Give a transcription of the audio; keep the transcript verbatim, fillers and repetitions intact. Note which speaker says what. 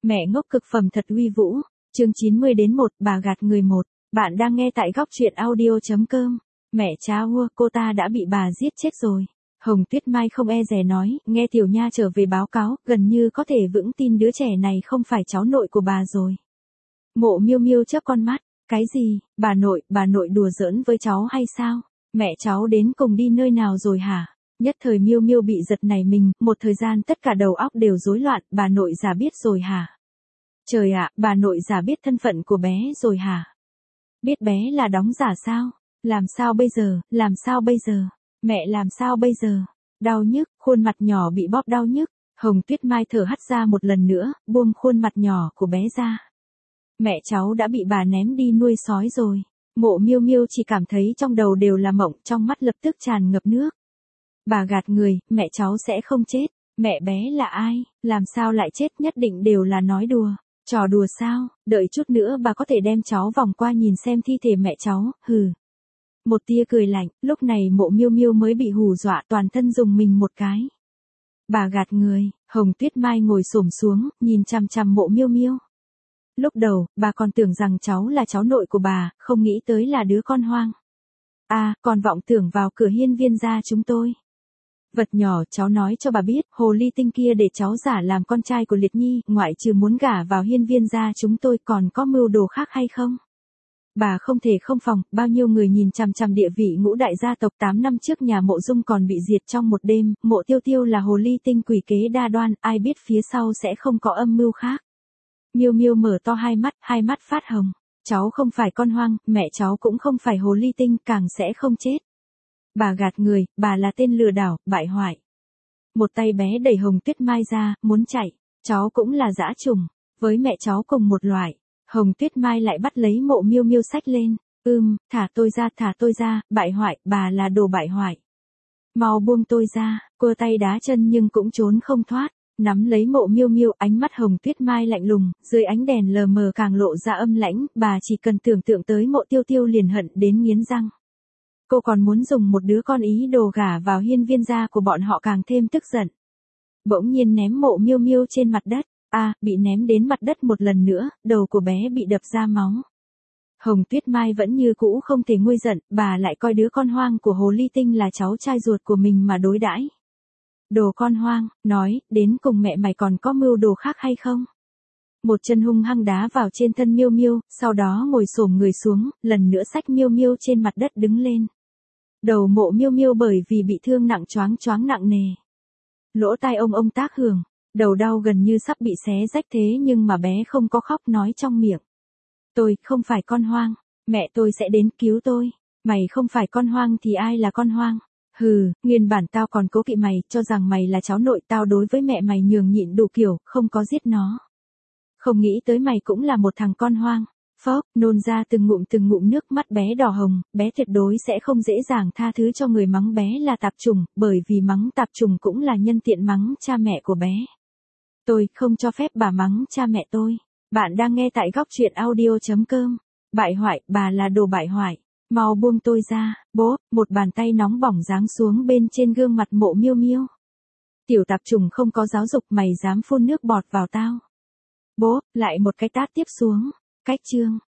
Speaker 1: Mẹ ngốc cực phẩm thật uy vũ, chương chín mươi đến một, bà gạt người một. Bạn đang nghe tại góc truyện audio.com. Mẹ cha ua, cô ta đã bị bà giết chết rồi. Hồng Tuyết Mai không e dè nói, nghe Tiểu Nha trở về báo cáo, gần như có thể vững tin đứa trẻ này không phải cháu nội của bà rồi. Mộ Miêu Miêu chớp con mắt, cái gì, bà nội, bà nội đùa giỡn với cháu hay sao? Mẹ cháu đến cùng đi nơi nào rồi hả? Nhất thời Miêu Miêu bị giật nảy mình, một thời gian tất cả đầu óc đều rối loạn, bà nội già biết rồi hả? Trời ạ, bà nội già biết thân phận của bé rồi hả? Biết bé là đóng giả sao? Làm sao bây giờ, làm sao bây giờ? Mẹ làm sao bây giờ? Đau nhức, khuôn mặt nhỏ bị bóp đau nhức. Hồng Tuyết Mai thở hắt ra một lần nữa, buông khuôn mặt nhỏ của bé ra. Mẹ cháu đã bị bà ném đi nuôi sói rồi. Mộ Miêu Miêu chỉ cảm thấy trong đầu đều là mộng, trong mắt lập tức tràn ngập nước. Bà gạt người, mẹ cháu sẽ không chết. Mẹ bé là ai, làm sao lại chết, nhất định đều là nói đùa. Trò đùa sao, đợi chút nữa bà có thể đem cháu vòng qua nhìn xem thi thể mẹ cháu, hừ. Một tia cười lạnh, lúc này Mộ Miêu Miêu mới bị hù dọa, toàn thân dùng mình một cái. Bà gạt người, Hồng Tuyết Mai ngồi xổm xuống, nhìn chằm chằm Mộ Miêu Miêu. Lúc đầu, bà còn tưởng rằng cháu là cháu nội của bà, không nghĩ tới là đứa con hoang. À, còn vọng tưởng vào cửa hiên viên gia chúng tôi. Vật nhỏ, cháu nói cho bà biết, hồ ly tinh kia để cháu giả làm con trai của Liệt Nhi, ngoại trừ muốn gả vào hiên viên gia chúng tôi còn có mưu đồ khác hay không? Bà không thể không phòng, bao nhiêu người nhìn chằm chằm địa vị ngũ đại gia tộc tám năm trước nhà Mộ Dung còn bị diệt trong một đêm, Mộ Tiêu Tiêu là hồ ly tinh quỷ kế đa đoan, ai biết phía sau sẽ không có âm mưu khác. Miêu Miêu mở to hai mắt, hai mắt phát hồng. Cháu không phải con hoang, mẹ cháu cũng không phải hồ ly tinh, càng sẽ không chết. Bà gạt người, bà là tên lừa đảo, bại hoại. Một tay bé đẩy Hồng Tuyết Mai ra, muốn chạy. Cháu cũng là dã trùng, với mẹ cháu cùng một loại. Hồng Tuyết Mai lại bắt lấy Mộ Miêu Miêu xách lên. Ưm, thả tôi ra, thả tôi ra, bại hoại, bà là đồ bại hoại. Mau buông tôi ra, cô tay đá chân nhưng cũng trốn không thoát. Nắm lấy Mộ Miêu Miêu, ánh mắt Hồng Tuyết Mai lạnh lùng, dưới ánh đèn lờ mờ càng lộ ra âm lãnh, bà chỉ cần tưởng tượng tới Mộ Tiêu Tiêu liền hận đến nghiến răng. Cô còn muốn dùng một đứa con ý đồ gả vào hiên viên gia của bọn họ càng thêm tức giận. Bỗng nhiên ném Mộ Miêu Miêu trên mặt đất, à, bị ném đến mặt đất một lần nữa, đầu của bé bị đập ra máu. Hồng Tuyết Mai vẫn như cũ không thể nguôi giận, bà lại coi đứa con hoang của hồ ly tinh là cháu trai ruột của mình mà đối đãi. Đồ con hoang, nói, đến cùng mẹ mày còn có mưu đồ khác hay không? Một chân hung hăng đá vào trên thân Miêu Miêu, sau đó ngồi xổm người xuống, lần nữa xách Miêu Miêu trên mặt đất đứng lên. Đầu Mộ Miêu Miêu bởi vì bị thương nặng choáng choáng nặng nề. Lỗ tai ông ông tác hưởng, đầu đau gần như sắp bị xé rách thế nhưng mà bé không có khóc, nói trong miệng. Tôi không phải con hoang, mẹ tôi sẽ đến cứu tôi. Mày không phải con hoang thì ai là con hoang? Hừ, nguyên bản tao còn cố kỵ mày, cho rằng mày là cháu nội, tao đối với mẹ mày nhường nhịn đủ kiểu, không có giết nó. Không nghĩ tới mày cũng là một thằng con hoang. Phốc, nôn ra từng ngụm từng ngụm nước, mắt bé đỏ hồng, bé tuyệt đối sẽ không dễ dàng tha thứ cho người mắng bé là tạp chủng, bởi vì mắng tạp chủng cũng là nhân tiện mắng cha mẹ của bé. Tôi không cho phép bà mắng cha mẹ tôi. Bạn đang nghe tại góc truyện audio.com. Bại hoại, bà là đồ bại hoại. Mau buông tôi ra, bố, một bàn tay nóng bỏng giáng xuống bên trên gương mặt Mộ Miêu Miêu. Tiểu tạp trùng không có giáo dục, mày dám phun nước bọt vào tao. Bố, lại một cái tát tiếp xuống. Cách chương.